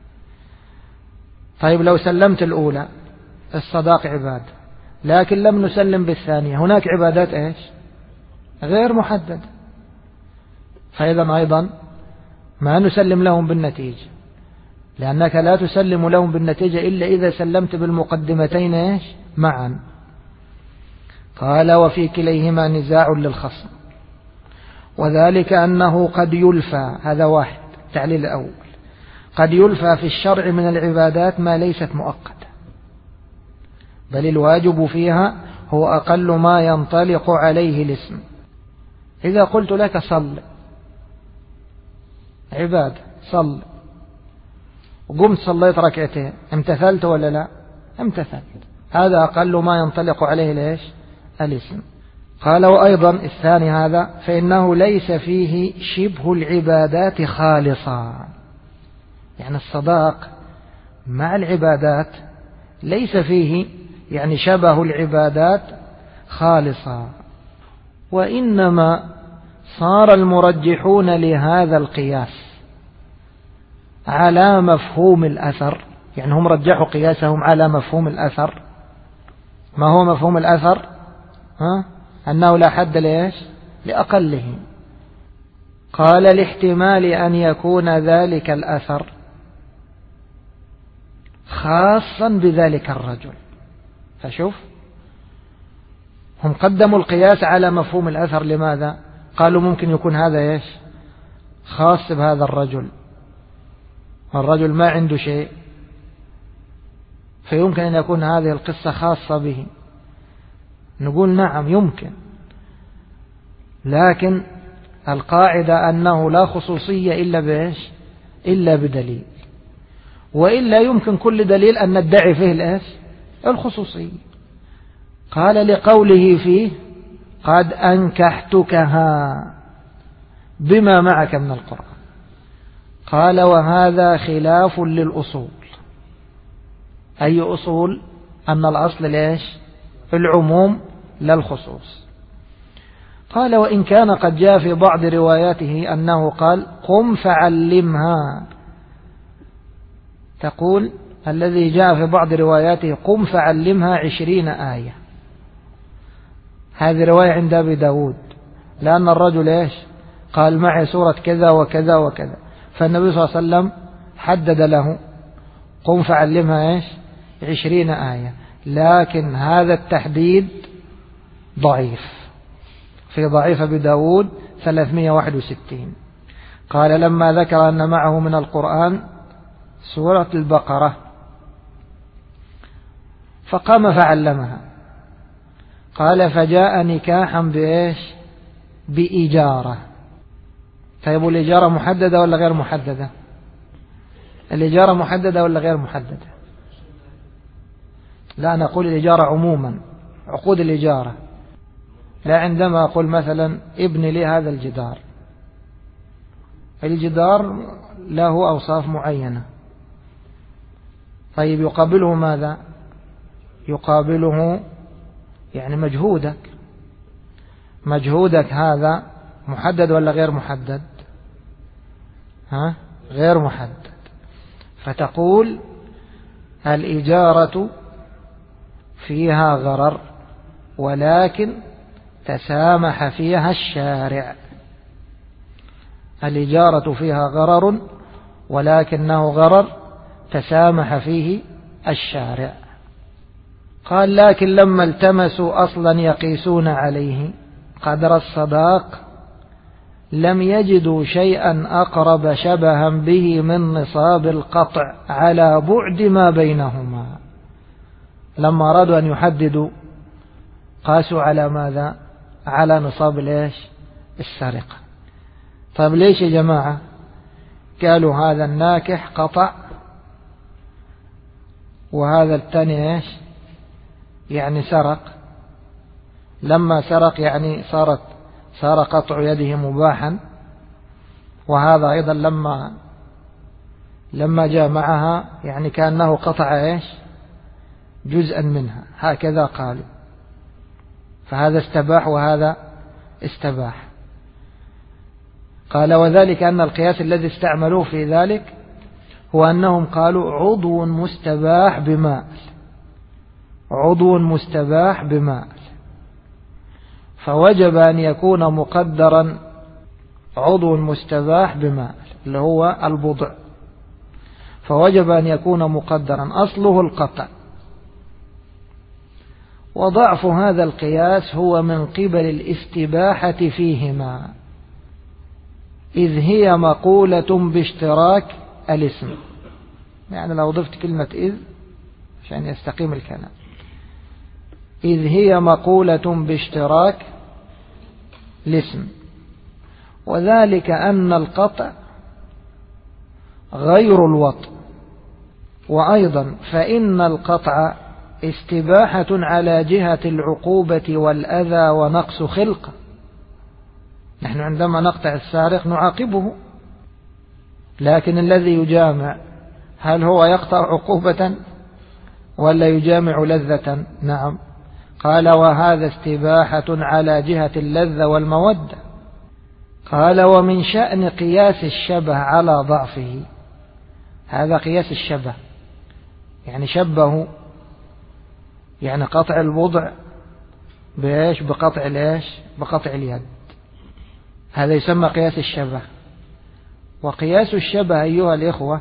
طيب لو سلمت الأولى الصداق عبادة، لكن لم نسلم بالثانية، هناك عبادات إيش؟ غير محددة، فإذا أيضا ما نسلم لهم بالنتيجة، لأنك لا تسلم لهم بالنتيجة إلا إذا سلمت بالمقدمتين إيش؟ معا. قال وفي كليهما نزاع للخصم، وذلك أنه قد يلفى، هذا واحد التعليل الأول. قد يلفى في الشرع من العبادات ما ليست مؤقتة، بل الواجب فيها هو أقل ما ينطلق عليه الاسم. إذا قلت لك صل، عبادة، صل، وقمت صليت ركعتين، امتثلت ولا لا؟ امتثلت. هذا أقل ما ينطلق عليه ليش؟ الاسم. قال وأيضا الثاني هذا فإنه ليس فيه شبه العبادات خالصا، يعني الصداق مع العبادات ليس فيه يعني شبه العبادات خالصا، وإنما صار المرجحون لهذا القياس على مفهوم الأثر، يعني هم رجحوا قياسهم على مفهوم الأثر. ما هو مفهوم الأثر؟ أنه لا حد ليش؟ لأقله. قال لاحتمال أن يكون ذلك الأثر خاصا بذلك الرجل. فشوف، هم قدموا القياس على مفهوم الأثر. لماذا؟ قالوا ممكن يكون هذا ايش؟ خاص بهذا الرجل، الرجل ما عنده شيء، فيمكن أن يكون هذه القصة خاصة به. نقول نعم يمكن، لكن القاعدة أنه لا خصوصية إلا بإيش؟ إلا بدليل، وإلا يمكن كل دليل أن ندعي فيه الإيش؟ الخصوصية. قال لقوله فيه قد أنكحتكها بما معك من القرآن. قال وهذا خلاف للأصول. أي أصول؟ أن الأصل ليش؟ العموم لا الخصوص. قال وإن كان قد جاء في بعض رواياته أنه قال قم فعلمها، تقول الذي جاء في بعض رواياته قم فعلمها 20 آية، هذه رواية عند أبي داود، لأن الرجل إيش؟ قال معي سورة كذا وكذا وكذا، فالنبي صلى الله عليه وسلم حدد له قم فعلمها إيش؟ 20 آية، لكن هذا التحديد ضعيف، في ضعيف أبي داود 361. قال لما ذكر أن معه من القرآن سورة البقرة فقام فعلمها. قال فجاء نكاحا بإيش؟ بإجارة. طيب الإجارة محددة ولا غير محددة؟ الإجارة محددة ولا غير محددة؟ لا، نقول الإجارة عموما، عقود الإجارة، لا عندما أقول مثلا ابني لي هذا الجدار، الجدار له أوصاف معينة، طيب يقابله ماذا؟ يقابله يعني مجهودك، مجهودك هذا محدد ولا غير محدد؟ غير محدد. فتقول الإجارة فيها غرر ولكن تسامح فيها الشارع. الإجارة فيها غرر ولكنه غرر تسامح فيه الشارع. قال لكن لما التمسوا أصلا يقيسون عليه قدر الصداق لم يجدوا شيئا أقرب شبها به من نصاب القطع على بعد ما بينهما. لما أرادوا أن يحددوا قاسوا على ماذا؟ على نصاب ليش؟ السرقة. طيب ليش يا جماعة؟ قالوا هذا الناكح قطع وهذا الثاني ايش؟ يعني سرق. لما سرق يعني صار قطع يده مباحا، وهذا أيضا لما جاء معها يعني كأنه قطع ايش؟ جزءا منها، هكذا قالوا، فهذا استباح وهذا استباح. قال وذلك أن القياس الذي استعملوه في ذلك هو أنهم قالوا عضو مستباح بمال، عضو مستباح بمال، فوجب أن يكون مقدرا عضو مستباح بمال اللي هو البضع، فوجب أن يكون مقدرا أصله القطع. وضعف هذا القياس هو من قبل الاستباحة فيهما، إذ هي مقولة باشتراك الاسم. يعني لو ضفت كلمة إذ عشان يستقيم الكلام، إذ هي مقولة باشتراك الاسم، وذلك أن القطع غير الوطء. وأيضا فإن القطع استباحة على جهة العقوبة والأذى ونقص خلقه. نحن عندما نقطع السارق نعاقبه، لكن الذي يجامع هل هو يقطع عقوبة ولا يجامع لذة؟ نعم. قال وهذا استباحة على جهة اللذة والمودة. قال ومن شأن قياس الشبه على ضعفه. هذا قياس الشبه، يعني شبه، يعني قطع البضع بإيش؟ بقطع الإيش؟ بقطع اليد. هذا يسمى قياس الشبه. وقياس الشبه أيها الإخوة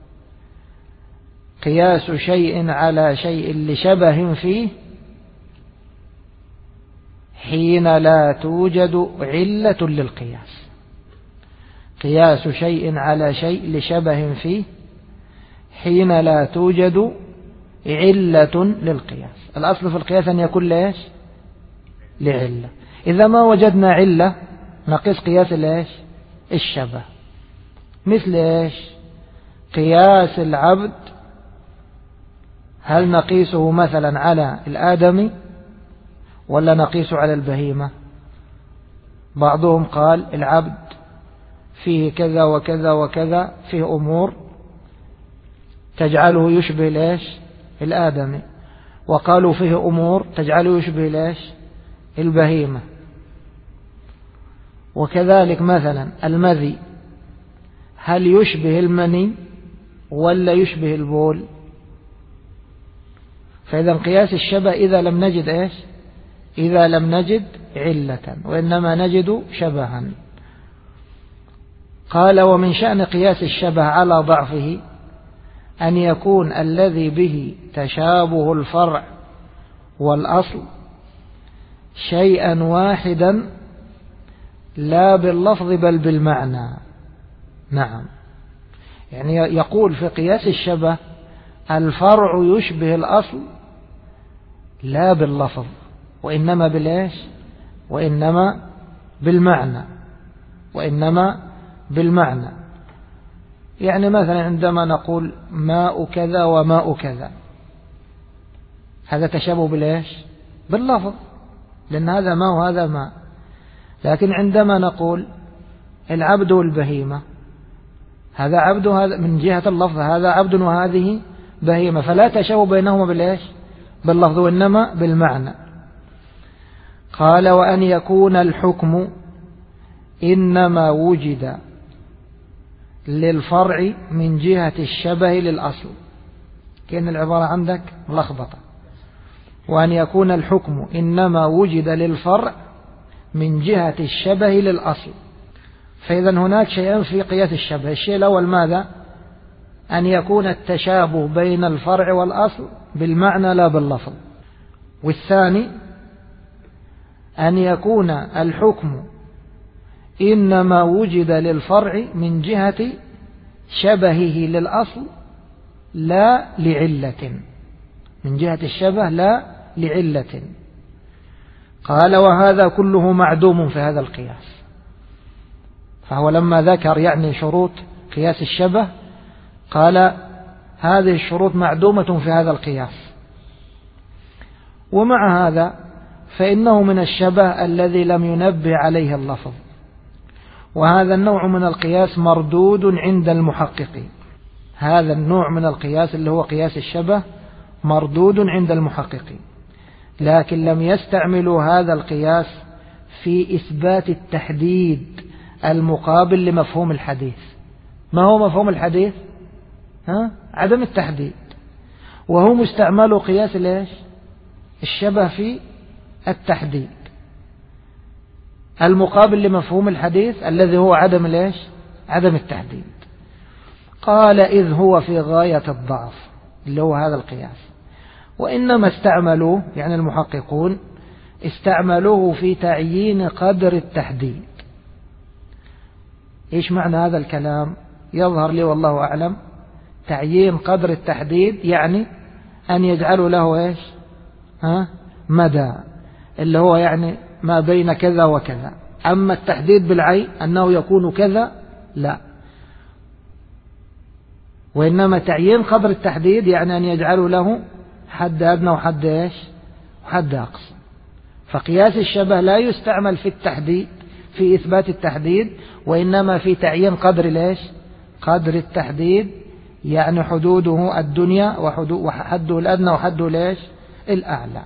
قياس شيء على شيء لشبه فيه حين لا توجد علة للقياس. قياس شيء على شيء لشبه فيه حين لا توجد علة للقياس. الأصل في القياس أن يكون ليش؟ لعلة. إذا ما وجدنا علة نقيس قياس ليش؟ الشبه. مثل إيش؟ قياس العبد هل نقيسه مثلا على الآدمي ولا نقيسه على البهيمة؟ بعضهم قال العبد فيه كذا وكذا وكذا، فيه أمور تجعله يشبه ليش؟ الآدمي. وقالوا فيه أمور تجعله يشبه ليش؟ البهيمة. وكذلك مثلا المذي هل يشبه المني ولا يشبه البول؟ فإذا قياس الشبه إذا لم نجد إيش؟ إذا لم نجد علة، وإنما نجد شبها. قال ومن شأن قياس الشبه على ضعفه أن يكون الذي به تشابه الفرع والأصل شيئا واحدا لا باللفظ بل بالمعنى. نعم، يعني يقول في قياس الشبه الفرع يشبه الأصل لا باللفظ وإنما بالإيش؟ وإنما بالمعنى. وإنما بالمعنى. يعني مثلا عندما نقول ماء كذا وماء كذا، هذا تشابه بالإيش؟ باللفظ، لأن هذا ماء وهذا ماء. لكن عندما نقول العبد والبهيمة، هذا عبد هذا من جهة اللفظ، هذا عبد وهذه بهيمة، فلا تشابه بينهما بالإيش؟ باللفظ وإنما بالمعنى. قال وأن يكون الحكم إنما وجد للفرع من جهة الشبه للأصل. كأن العبارة عندك ملخبطة. وأن يكون الحكم إنما وجد للفرع من جهة الشبه للأصل. فإذا هناك شيئان في قياس الشبه. الشيء الأول ماذا؟ أن يكون التشابه بين الفرع والأصل بالمعنى لا باللفظ. والثاني أن يكون الحكم إنما وجد للفرع من جهة شبهه للأصل لا لعلة، من جهة الشبه لا لعلة. قال وهذا كله معدوم في هذا القياس. فهو لما ذكر يعني شروط قياس الشبه قال هذه الشروط معدومة في هذا القياس. ومع هذا فإنه من الشبه الذي لم ينبه عليه اللفظ، وهذا النوع من القياس مردود عند المحققين. هذا النوع من القياس اللي هو قياس الشبه مردود عند المحققين، لكن لم يستعملوا هذا القياس في إثبات التحديد المقابل لمفهوم الحديث. ما هو مفهوم الحديث؟ عدم التحديد. وهم استعملوا قياس ليش؟ الشبه في التحديد المقابل لمفهوم الحديث الذي هو عدم ليش؟ عدم التحديد. قال إذ هو في غاية الضعف اللي هو هذا القياس، وإنما استعملوه يعني المحققون استعملوه في تعيين قدر التحديد. إيش معنى هذا الكلام؟ يظهر لي والله أعلم تعيين قدر التحديد يعني أن يجعلوا له إيش مدى، اللي هو يعني ما بين كذا وكذا. أما التحديد بالعين أنه يكون كذا لا، وإنما تعيين قدر التحديد يعني أن يجعلوا له حد أدنى وحد إيش وحد أقصى. فقياس الشبه لا يستعمل في التحديد في إثبات التحديد، وإنما في تعيين قدر الإيش قدر التحديد، يعني حدوده الدنيا وحده الأدنى وحده الإيش الأعلى.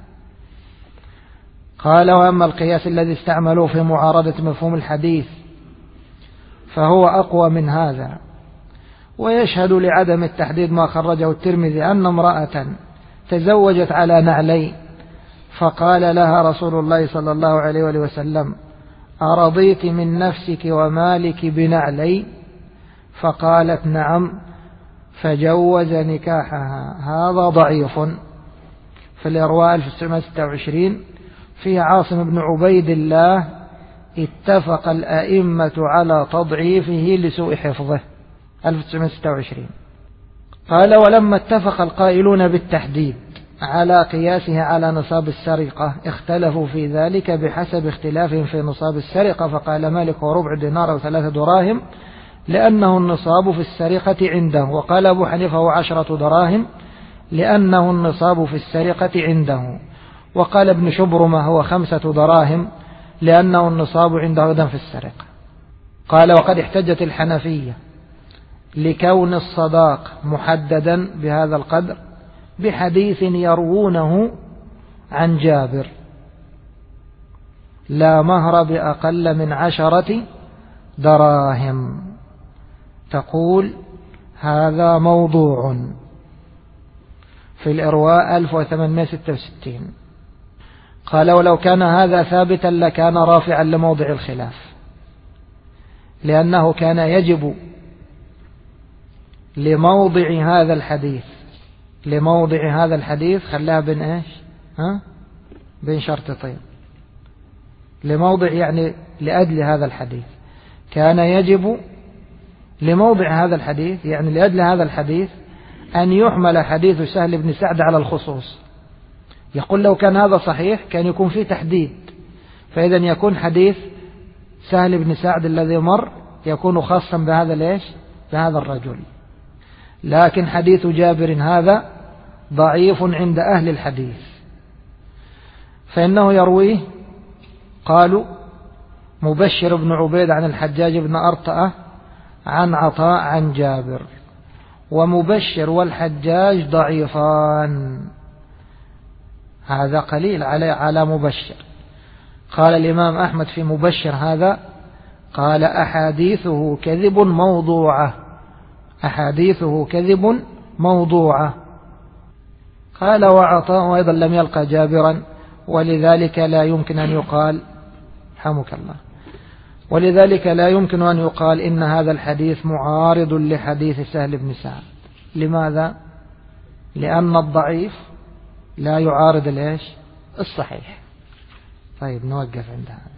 قال وأما القياس الذي استعملوه في معارضة مفهوم الحديث فهو أقوى من هذا. ويشهد لعدم التحديد ما خرجه الترمذي أن امرأة تزوجت على نعلين فقال لها رسول الله صلى الله عليه وسلم أرضيت من نفسك ومالك بنعلي؟ فقالت نعم، فجوز نكاحها. هذا ضعيف. في الإرواء 1926 فيه عاصم بن عبيد الله اتفق الأئمة على تضعيفه لسوء حفظه 1926. قال ولما اتفق القائلون بالتحديد على قياسه على نصاب السرقة اختلفوا في ذلك بحسب اختلافهم في نصاب السرقة، فقال مالك هو ربع دينار و3 دراهم لأنه النصاب في السرقة عنده، وقال أبو حنيفة هو 10 دراهم لأنه النصاب في السرقة عنده، وقال ابن شبرمة هو 5 دراهم لأنه النصاب عنده أيضا في السرقة. قال وقد احتجت الحنفية لكون الصداق محددا بهذا القدر بحديث يروونه عن جابر لا مهر بأقل من 10 دراهم، تقول هذا موضوع. في الإرواء 1866. قال ولو كان هذا ثابتا لكان رافعا لموضع الخلاف، لأنه كان يجب لموضع هذا الحديث خلاها بين إيش بين شرطتين. لموضع يعني لأجل هذا الحديث، كان يجب لموضع هذا الحديث يعني لأجل هذا الحديث أن يحمل حديث سهل بن سعد على الخصوص. يقول لو كان هذا صحيح كان يكون فيه تحديد، فإذا يكون حديث سهل بن سعد الذي مر يكون خاصا بهذا الرجل. لكن حديث جابر هذا ضعيف عند أهل الحديث، فإنه يرويه قالوا مبشر بن عبيد عن الحجاج بن أرطأة عن عطاء عن جابر، ومبشر والحجاج ضعيفان، هذا قليل على مبشر. قال الإمام أحمد في مبشر هذا قال أحاديثه كذب موضوعة. قال وعطاء أيضا لم يلقى جابرا، ولذلك لا يمكن أن يقال حمك الله ولذلك لا يمكن أن يقال إن هذا الحديث معارض لحديث سهل بن سعد. لماذا؟ لأن الضعيف لا يعارض الصحيح. طيب نوقف عند هذا.